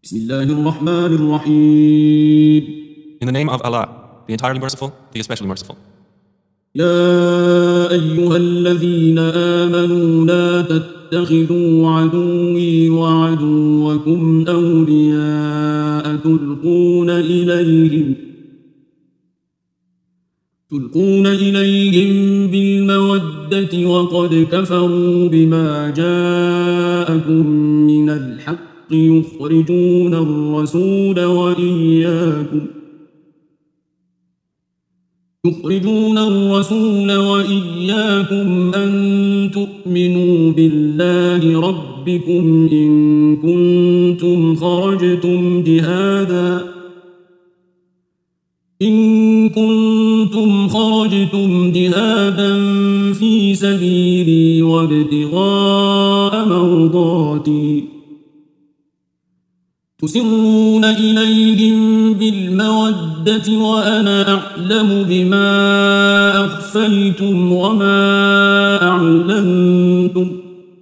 بسم الله الرحمن الرحيم. In the name of Allah, the entirely merciful, the especially merciful. يا أيها الذين آمنوا لا تتخذوا عدوي وعدوكم أولياء تلقون إليهم بالمودة وقد كفروا بما جاءكم من الحق يخرجون الرسول وإياكم أن تؤمنوا بالله ربكم إن كنتم خرجتم جهادا في سبيلي وابتغاء مرضاتي تسرون إليهم بالمودة وأنا أعلم بما أخفيتم وما أعلنتم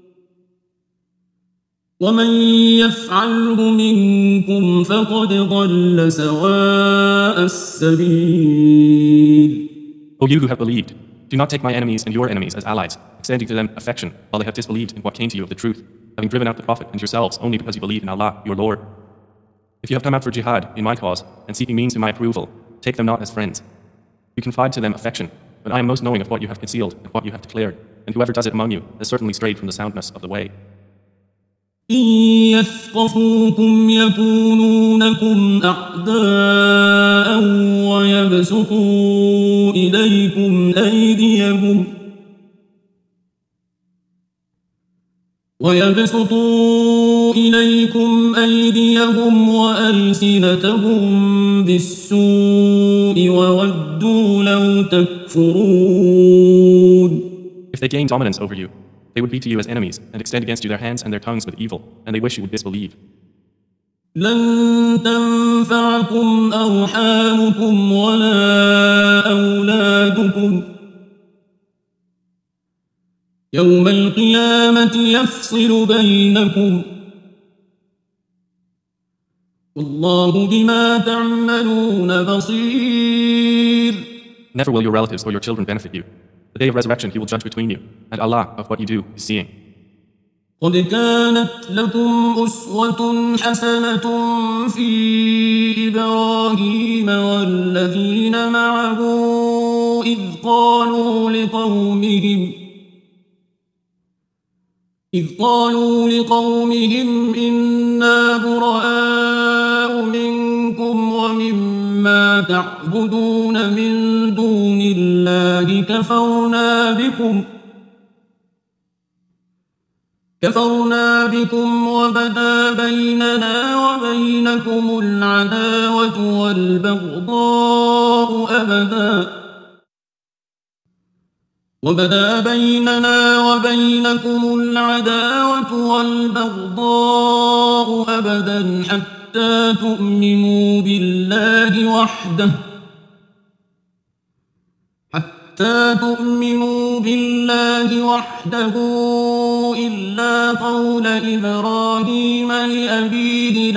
ومن يفعله منكم فقد ضل سواء السبيل. O you who have believed, do not take my enemies and your enemies as allies, extending to them affection while they have disbelieved in what came to you of the truth, having driven out the Prophet and yourselves only because you believe in Allah, your Lord. If you have come out for jihad in my cause and seeking means to my approval, take them not as friends. You confide to them affection, but I am most knowing of what you have concealed and what you have declared, and whoever does it among you has certainly strayed from the soundness of the way. إن يثقفوكم يكونوا لكم أعداء ويبسطوا إليكم أيديهم وألسنتهم بالسوء وودوا لو تكفرون. If they gain dominance over you, they would be to you as enemies and extend against you their hands and their tongues with evil, and they wish you would disbelieve. لن تنفعكم أرحامكم ولا أولادكم يوم القيامة يفصل بينكم والله بما تعملون بصير. Never will your relatives or your children benefit you. The day of resurrection he will judge between you, and Allah of what you do is seeing. قد كانت لكم أسوة حسنة في إبراهيم والذين معه إذ قالوا لقومهم إنا براء منكم ومما تعبدون من دون الله كفرنا بكم وبدا بيننا وبينكم العداوة والبغضاء أبدا حتى تؤمنوا بالله وحده إلا قول إبراهيم لأبيه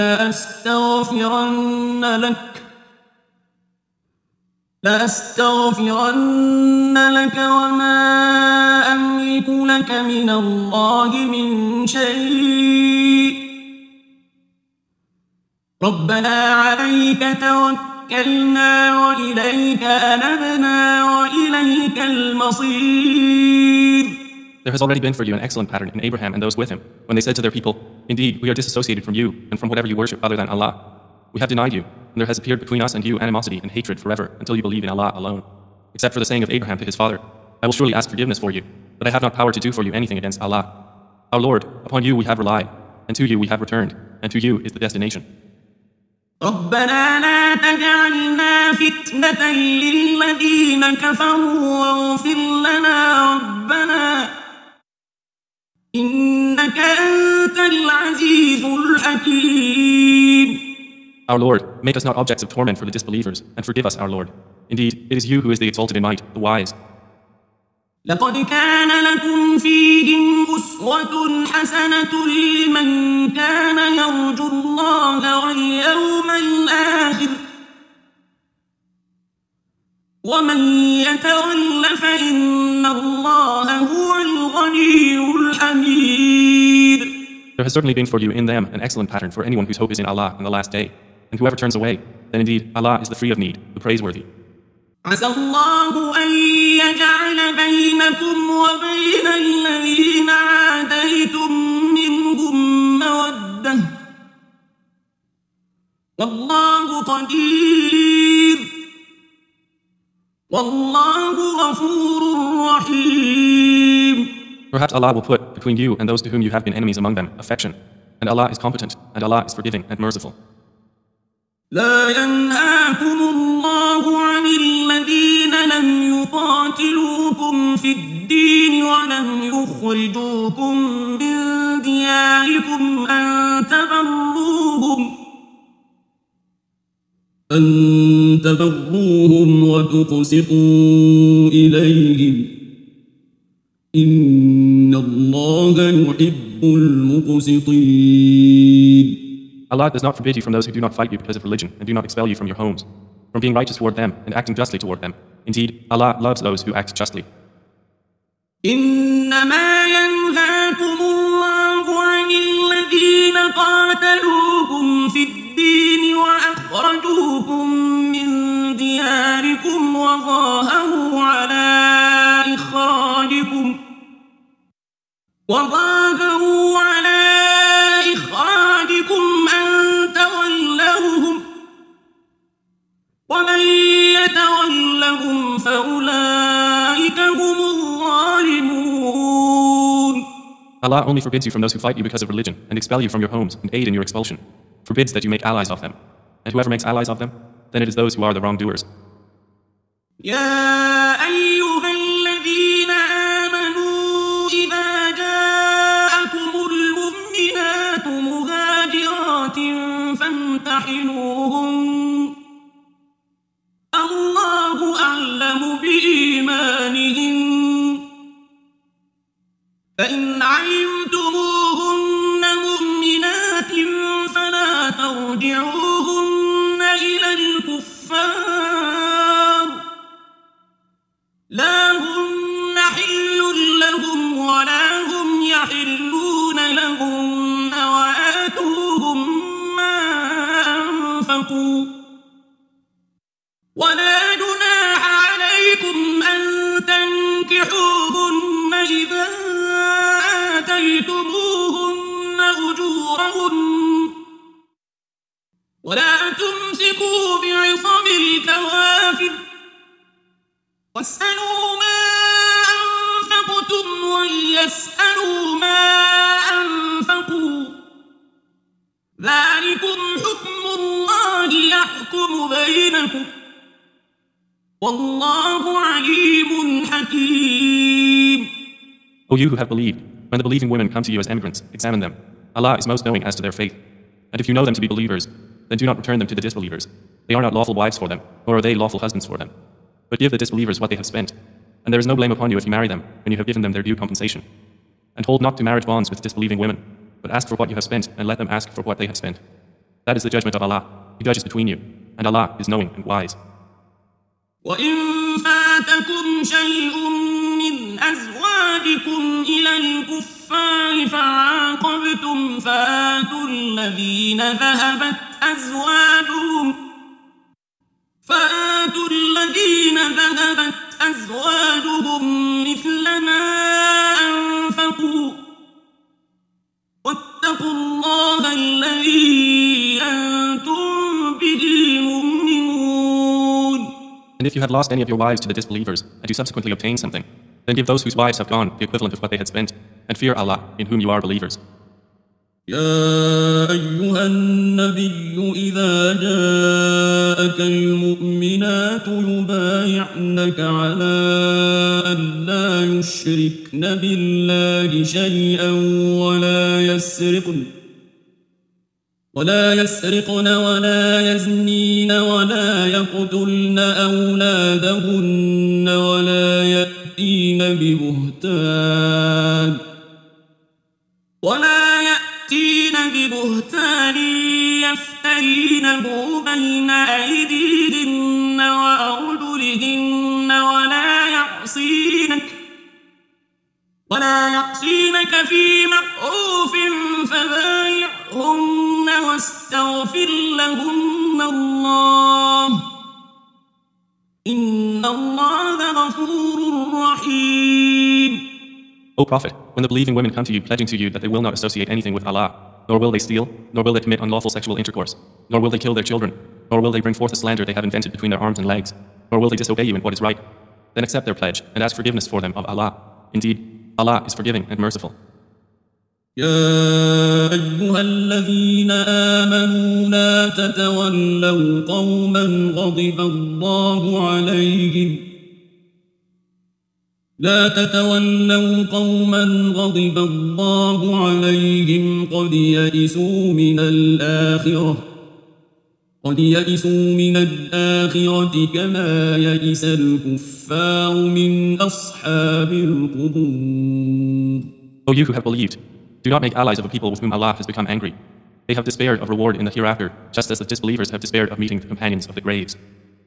لأستغفرن لك وما أملك لك من الله من شيء ربنا عليك توكلنا وإليك أنبنا وإليك المصير. There has already been for you an excellent pattern in Abraham and those with him, when they said to their people, "Indeed, we are disassociated from you and from whatever you worship other than Allah. We have denied you, and there has appeared between us and you animosity and hatred forever until you believe in Allah alone. Except for the saying of Abraham to his father, I will surely ask forgiveness for you, but I have not power to do for you anything against Allah. Our Lord, upon you we have relied, and to you we have returned, and to you is the destination." ربنا لا تجعلنا فتنة للذين كفروا واغفر لنا ربنا إنك أنت العزيز الحكيم. Our Lord, make us not objects of torment for the disbelievers, and forgive us, our Lord. Indeed, it is you who is the exalted in might, the wise. لقد كان لكم فيهم أسوة حسنة لمن كان يرجو الله واليوم الآخر ومن يتول فإن الله هو الغني الحميد. There has certainly been for you in them an excellent pattern for anyone whose hope is in Allah and the last day. And whoever turns away, then indeed Allah is the free of need, the praiseworthy. عسى الله أن يجعل بينكم وبين الذين عاديتم منهم مودة والله قدير والله غفور رحيم. Perhaps Allah will put between you and those to whom you have been enemies among them affection. And Allah is competent, and Allah is forgiving and merciful. لا ينهاكم الله عن الذين لم يقاتلوكم في الدين ولم يخرجوكم من دياركم أن تبروهم وتقسطوا إليهم إن الله يحب المقسطين. Allah does not forbid you from those who do not fight you because of religion and do not expel you from your homes, from being righteous toward them and acting justly toward them. Indeed, Allah loves those who act justly. إنما ينهاكم الله عن الذين قاتلوكم في الدين وأخرجوكم من دياركم وظاهروا على إخراجكم أن تولوهم ومن يتولهم فأولئك هم الظالمون. Allah only forbids you from those who fight you because of religion and expel you from your homes and aid in your expulsion, forbids that you make allies of them. And whoever makes allies of them, then it is those who are the wrongdoers. يا أيها الذين آمنوا إذا جاءكم المؤمنات مهاجرات فامتحنوهن الله أعلم بإيمانهن فإن علمتموهن مؤمنات فلا ترجعوهن إلى الكفار لا هن حل لهم ولا هم يحلون لهن وآتوهم ما أنفقوا ولا جناح عليكم أن تنكحوهن إذا آتيتموهن أجورهن ولا تمسكوا بعصم الكوافر واسألوا ما أنفقتم وليسألوا ما أنفقوا ذلكم حكم الله يحكم بينكم والله عليم حكيم. O you who have believed, when the believing women come to you as emigrants, examine them. Allah is most knowing as to their faith. And if you know them to be believers, then do not return them to the disbelievers. They are not lawful wives for them, nor are they lawful husbands for them. But give the disbelievers what they have spent. And there is no blame upon you if you marry them, when you have given them their due compensation. And hold not to marriage bonds with disbelieving women, but ask for what you have spent, and let them ask for what they have spent. That is the judgment of Allah. He judges between you, and Allah is knowing and wise. وإن فاتكم شيء من أزواجكم إلى الكفار فعاقبتم فآتوا الذين ذهبت أزواجهم مثل ما أنفقوا واتقوا الله الذي أنتم به مؤمنون. And if you have lost any of your wives to the disbelievers, and you subsequently obtain something, then give those whose wives have gone the equivalent of what they had spent, and fear Allah, in whom you are believers. يا أيها النبي إذا جاءك المؤمنات يبايعنك على أن لا يشركن بالله شيئا ولا يسرقن ولا يزنين ولا يقتلن أولادهن ولا يأتين ببهتان يفترينه بين أيديهن وأرجلهن ولا يعصينك في معروف فبايعهن واستغفر لهن الله إن الله غفور رحيم. O Prophet, when the believing women come to you pledging to you that they will not associate anything with Allah, nor will they steal, nor will they commit unlawful sexual intercourse, nor will they kill their children, nor will they bring forth a slander they have invented between their arms and legs, nor will they disobey you in what is right, then accept their pledge and ask forgiveness for them of Allah. Indeed, Allah is forgiving and merciful. يا أيها الذين آمنوا لا تتولوا قوما غضب الله عليهم قد يئسوا من الآخرة كما يئس الكفار من أصحاب القبور. O you who have believed, do not make allies of a people with whom Allah has become angry. They have despaired of reward in the hereafter, just as the disbelievers have despaired of meeting the companions of the graves.